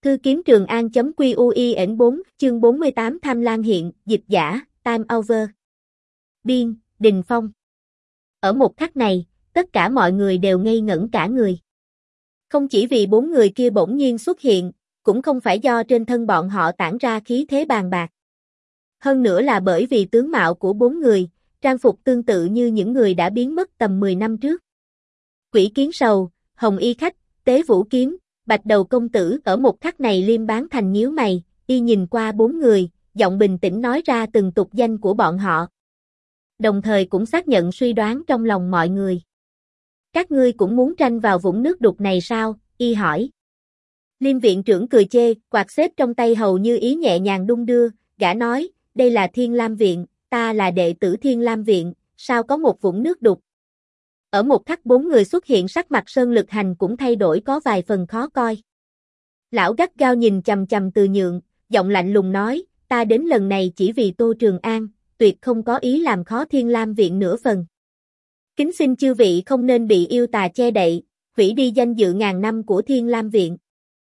Thư kiếm Trường An.QUIN 4, chương 48 Tham Lang Hiện, dịch giả, Time Over. Biên, Đình Phong. Ở một khắc này, tất cả mọi người đều ngây ngẩn cả người. Không chỉ vì bốn người kia bỗng nhiên xuất hiện, cũng không phải do trên thân bọn họ tản ra khí thế bàn bạc. Hơn nữa là bởi vì tướng mạo của bốn người, trang phục tương tự như những người đã biến mất tầm 10 năm trước. Quỷ Kiến Sầu, Hồng Y Khách, Tế Vũ Kiếm, Bạch Đầu Công Tử ở một khắc này Liêm Bán Thành nhíu mày, y nhìn qua bốn người, giọng bình tĩnh nói ra từng tục danh của bọn họ. Đồng thời cũng xác nhận suy đoán trong lòng mọi người. Các ngươi cũng muốn tranh vào vũng nước đục này sao? Y hỏi. Liêm viện trưởng cười chê, quạt xếp trong tay hầu như ý nhẹ nhàng đung đưa, gã nói, đây là Thiên Lam Viện, ta là đệ tử Thiên Lam Viện, sao có một vũng nước đục? Ở một khắc bốn người xuất hiện sắc mặt Sơn Lực Hành cũng thay đổi có vài phần khó coi. Lão gắt gao nhìn chằm chằm Từ Nhượng, giọng lạnh lùng nói, ta đến lần này chỉ vì Tô Trường An, tuyệt không có ý làm khó Thiên Lam Viện nửa phần. Kính xin chư vị không nên bị yêu tà che đậy, hủy đi danh dự ngàn năm của Thiên Lam Viện.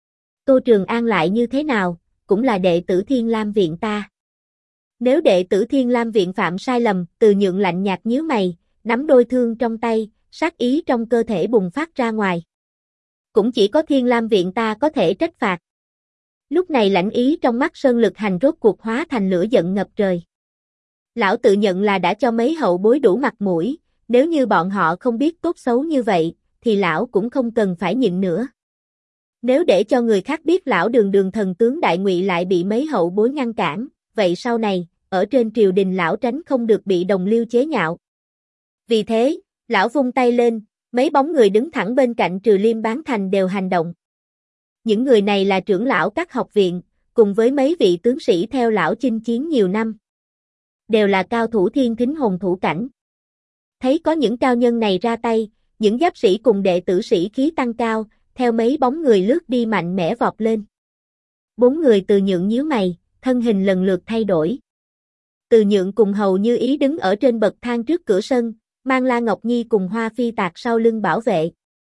Tô Trường An lại như thế nào, cũng là đệ tử Thiên Lam Viện ta. Nếu đệ tử Thiên Lam Viện phạm sai lầm, Từ Nhượng lạnh nhạt nhíu mày, nắm đôi thương trong tay, sát ý trong cơ thể bùng phát ra ngoài. Cũng chỉ có Thiên Lam Viện ta có thể trách phạt. Lúc này lãnh ý trong mắt Sơn Lực Hành rốt cuộc hóa thành lửa giận ngập trời. Lão tự nhận là đã cho mấy hậu bối đủ mặt mũi, nếu như bọn họ không biết tốt xấu như vậy, thì lão cũng không cần phải nhịn nữa. Nếu để cho người khác biết lão đường thần tướng Đại Ngụy lại bị mấy hậu bối ngăn cản, vậy sau này, ở trên triều đình lão tránh không được bị đồng liêu chế nhạo. Vì thế, lão vung tay lên, mấy bóng người đứng thẳng bên cạnh trừ Liêm Bán Thành đều hành động. Những người này là trưởng lão các học viện, cùng với mấy vị tướng sĩ theo lão chinh chiến nhiều năm. Đều là cao thủ thiên thính hồn thủ cảnh. Thấy có những cao nhân này ra tay, những giáp sĩ cùng đệ tử sĩ khí tăng cao, theo mấy bóng người lướt đi mạnh mẽ vọt lên. Bốn người Từ Nhượng nhíu mày, thân hình lần lượt thay đổi. Từ Nhượng cùng hầu như ý đứng ở trên bậc thang trước cửa sân, mang La Ngọc Nhi cùng Hoa Phi Tạc sau lưng bảo vệ.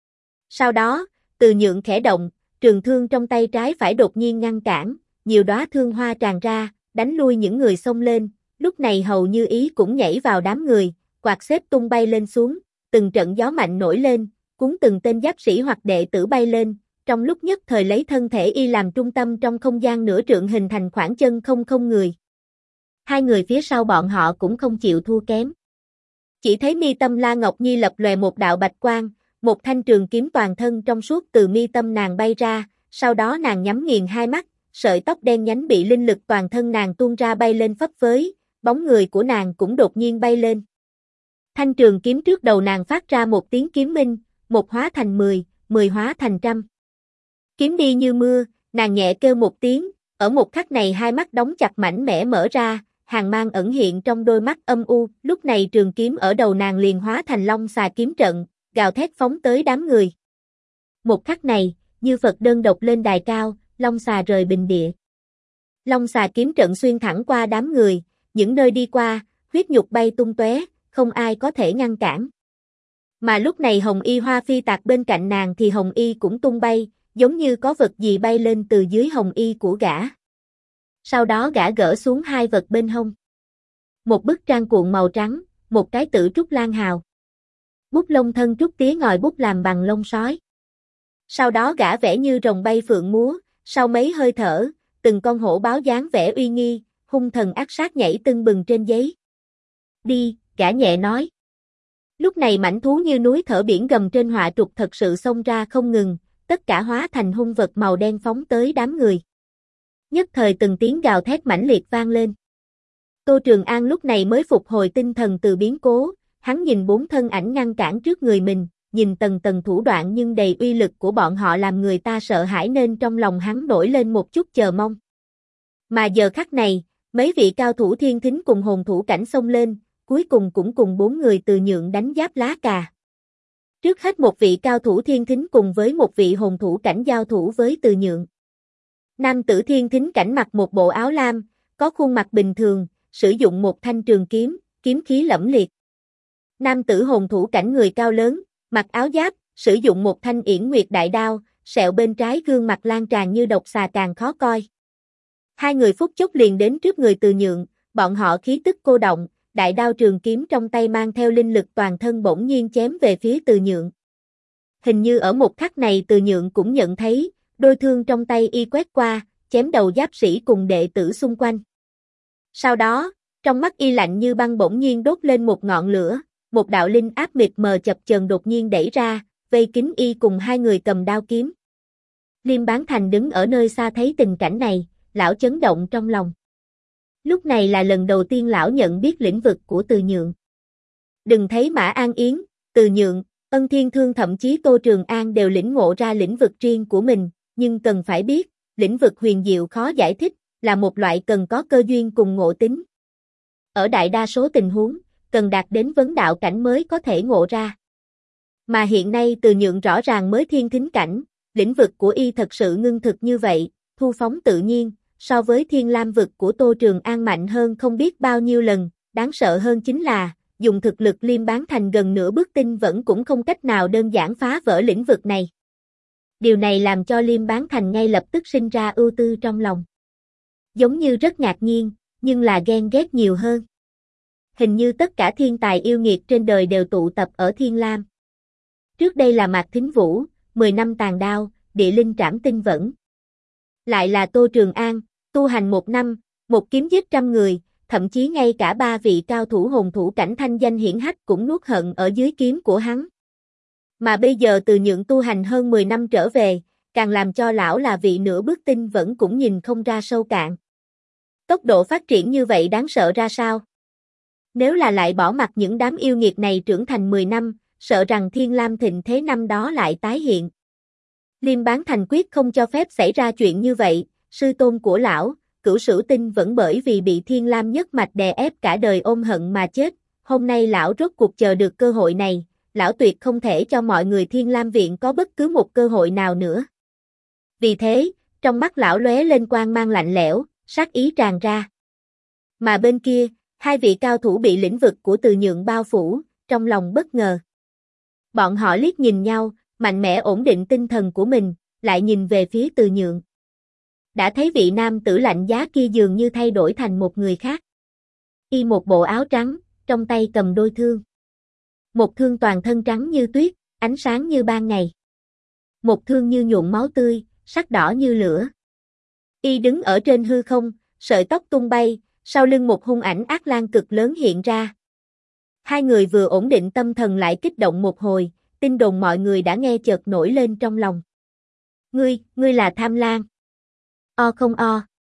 Sau đó, Từ Nhượng khẽ động, trường thương trong tay trái phải đột nhiên ngăn cản, nhiều đóa thương hoa tràn ra, đánh lui những người xông lên, lúc này hầu như ý cũng nhảy vào đám người, quạt xếp tung bay lên xuống, từng trận gió mạnh nổi lên, cuốn từng tên giáp sĩ hoặc đệ tử bay lên, trong lúc nhất thời lấy thân thể y làm trung tâm trong không gian nửa trượng hình thành khoảng chân không người. Hai người phía sau bọn họ cũng không chịu thua kém. Chỉ thấy mi tâm La Ngọc Nhi lập lòe một đạo bạch quang, một thanh trường kiếm toàn thân trong suốt từ mi tâm nàng bay ra, sau đó nàng nhắm nghiền hai mắt, sợi tóc đen nhánh bị linh lực toàn thân nàng tuôn ra bay lên phấp phới, bóng người của nàng cũng đột nhiên bay lên. Thanh trường kiếm trước đầu nàng phát ra một tiếng kiếm minh, một hóa thành 10, 10 hóa thành trăm. Kiếm đi như mưa, nàng nhẹ kêu một tiếng, ở một khắc này hai mắt đóng chặt mảnh mẽ mở ra, hàn mang ẩn hiện trong đôi mắt âm u, lúc này trường kiếm ở đầu nàng liền hóa thành long xà kiếm trận, gào thét phóng tới đám người. Một khắc này, như Phật đơn độc lên đài cao, long xà rời bình địa. Long xà kiếm trận xuyên thẳng qua đám người, những nơi đi qua, huyết nhục bay tung tóe, không ai có thể ngăn cản. Mà lúc này Hồng Y Hoa Phi Tạc bên cạnh nàng thì Hồng Y cũng tung bay, giống như có vật gì bay lên từ dưới Hồng Y của gã. Sau đó gã gỡ xuống hai vật bên hông. Một bức trang cuộn màu trắng, một cái tử trúc lan hào. Bút lông thân trúc tía ngòi bút làm bằng lông sói. Sau đó gã vẽ như rồng bay phượng múa, sau mấy hơi thở, từng con hổ báo dáng vẻ uy nghi, hung thần ác sát nhảy tưng bừng trên giấy. Đi, gã nhẹ nói. Lúc này mãnh thú như núi thở biển gầm trên họa trục thật sự xông ra không ngừng, tất cả hóa thành hung vật màu đen phóng tới đám người. Nhất thời từng tiếng gào thét mãnh liệt vang lên. Tô Trường An lúc này mới phục hồi tinh thần từ biến cố, hắn nhìn bốn thân ảnh ngăn cản trước người mình, nhìn tầng tầng thủ đoạn nhưng đầy uy lực của bọn họ làm người ta sợ hãi nên trong lòng hắn nổi lên một chút chờ mong. Mà giờ khắc này, mấy vị cao thủ thiên thính cùng hồn thủ cảnh xông lên, cuối cùng cũng cùng bốn người Từ Nhượng đánh giáp lá cà. Trước hết một vị cao thủ thiên thính cùng với một vị hồn thủ cảnh giao thủ với Từ Nhượng. Nam tử thiên thính cảnh mặc một bộ áo lam, có khuôn mặt bình thường, sử dụng một thanh trường kiếm, kiếm khí lẫm liệt. Nam tử hồn thủ cảnh người cao lớn, mặc áo giáp, sử dụng một thanh Yển Nguyệt đại đao, sẹo bên trái gương mặt lan tràn như độc xà càng khó coi. Hai người phút chốc liền đến trước người Từ Nhượng, bọn họ khí tức cô động, đại đao trường kiếm trong tay mang theo linh lực toàn thân bỗng nhiên chém về phía Từ Nhượng. Hình như ở một khắc này Từ Nhượng cũng nhận thấy, đôi thương trong tay y quét qua, chém đầu giáp sĩ cùng đệ tử xung quanh. Sau đó, trong mắt y lạnh như băng bỗng nhiên đốt lên một ngọn lửa, một đạo linh áp mịt mờ chập chờn đột nhiên đẩy ra, vây kín y cùng hai người cầm đao kiếm. Liêm Bán Thành đứng ở nơi xa thấy tình cảnh này, lão chấn động trong lòng. Lúc này là lần đầu tiên lão nhận biết lĩnh vực của Từ Nhượng. Đừng thấy Mã An Yến, Từ Nhượng, Ân Thiên Thương thậm chí Tô Trường An đều lĩnh ngộ ra lĩnh vực riêng của mình, nhưng cần phải biết, lĩnh vực huyền diệu khó giải thích, là một loại cần có cơ duyên cùng ngộ tính. Ở đại đa số tình huống, cần đạt đến vấn đạo cảnh mới có thể ngộ ra. Mà hiện nay Từ Nhượng rõ ràng mới thiên thính cảnh, lĩnh vực của y thật sự ngưng thực như vậy, thu phóng tự nhiên, so với Thiên Lam vực của Tô Trường An mạnh hơn không biết bao nhiêu lần, đáng sợ hơn chính là, dùng thực lực Liêm Bán Thành gần nửa bước tinh vẫn cũng không cách nào đơn giản phá vỡ lĩnh vực này. Điều này làm cho Liêm Bán Thành ngay lập tức sinh ra ưu tư trong lòng. Giống như rất ngạc nhiên, nhưng là ghen ghét nhiều hơn. Hình như tất cả thiên tài yêu nghiệt trên đời đều tụ tập ở Thiên Lam. Trước đây là Mạc Thính Vũ, 10 năm tàn đao, địa linh trảm tinh vẫn. Lại là Tô Trường An, tu hành 1 năm, một kiếm giết 100 người, thậm chí ngay cả 3 vị cao thủ hồn thủ cảnh thanh danh hiển hách cũng nuốt hận ở dưới kiếm của hắn. Mà bây giờ Từ Nhượng tu hành hơn 10 năm trở về, càng làm cho lão là vị nửa bước tinh vẫn cũng nhìn không ra sâu cạn. Tốc độ phát triển như vậy đáng sợ ra sao? Nếu là lại bỏ mặc những đám yêu nghiệt này trưởng thành 10 năm, sợ rằng Thiên Lam thịnh thế năm đó lại tái hiện. Liêm Bán Thành quyết không cho phép xảy ra chuyện như vậy, sư tôn của lão, Cửu Sửu Tinh vẫn bởi vì bị Thiên Lam nhất mạch đè ép cả đời ôm hận mà chết, hôm nay lão rốt cuộc chờ được cơ hội này, lão tuyệt không thể cho mọi người Thiên Lam viện có bất cứ một cơ hội nào nữa. Vì thế, trong mắt lão lóe lên quang mang lạnh lẽo, sát ý tràn ra. Mà bên kia, hai vị cao thủ bị lĩnh vực của Từ Nhượng bao phủ, trong lòng bất ngờ. Bọn họ liếc nhìn nhau, mạnh mẽ ổn định tinh thần của mình, lại nhìn về phía Từ Nhượng. Đã thấy vị nam tử lạnh giá kia dường như thay đổi thành một người khác. Y một bộ áo trắng, trong tay cầm đôi thương. Một thương toàn thân trắng như tuyết, ánh sáng như ban ngày. Một thương như nhuộm máu tươi, sắc đỏ như lửa. Y đứng ở trên hư không, sợi tóc tung bay, sau lưng một hung ảnh ác lang cực lớn hiện ra. Hai người vừa ổn định tâm thần lại kích động một hồi, tin đồn mọi người đã nghe chợt nổi lên trong lòng. Ngươi là Tham Lang. O không o.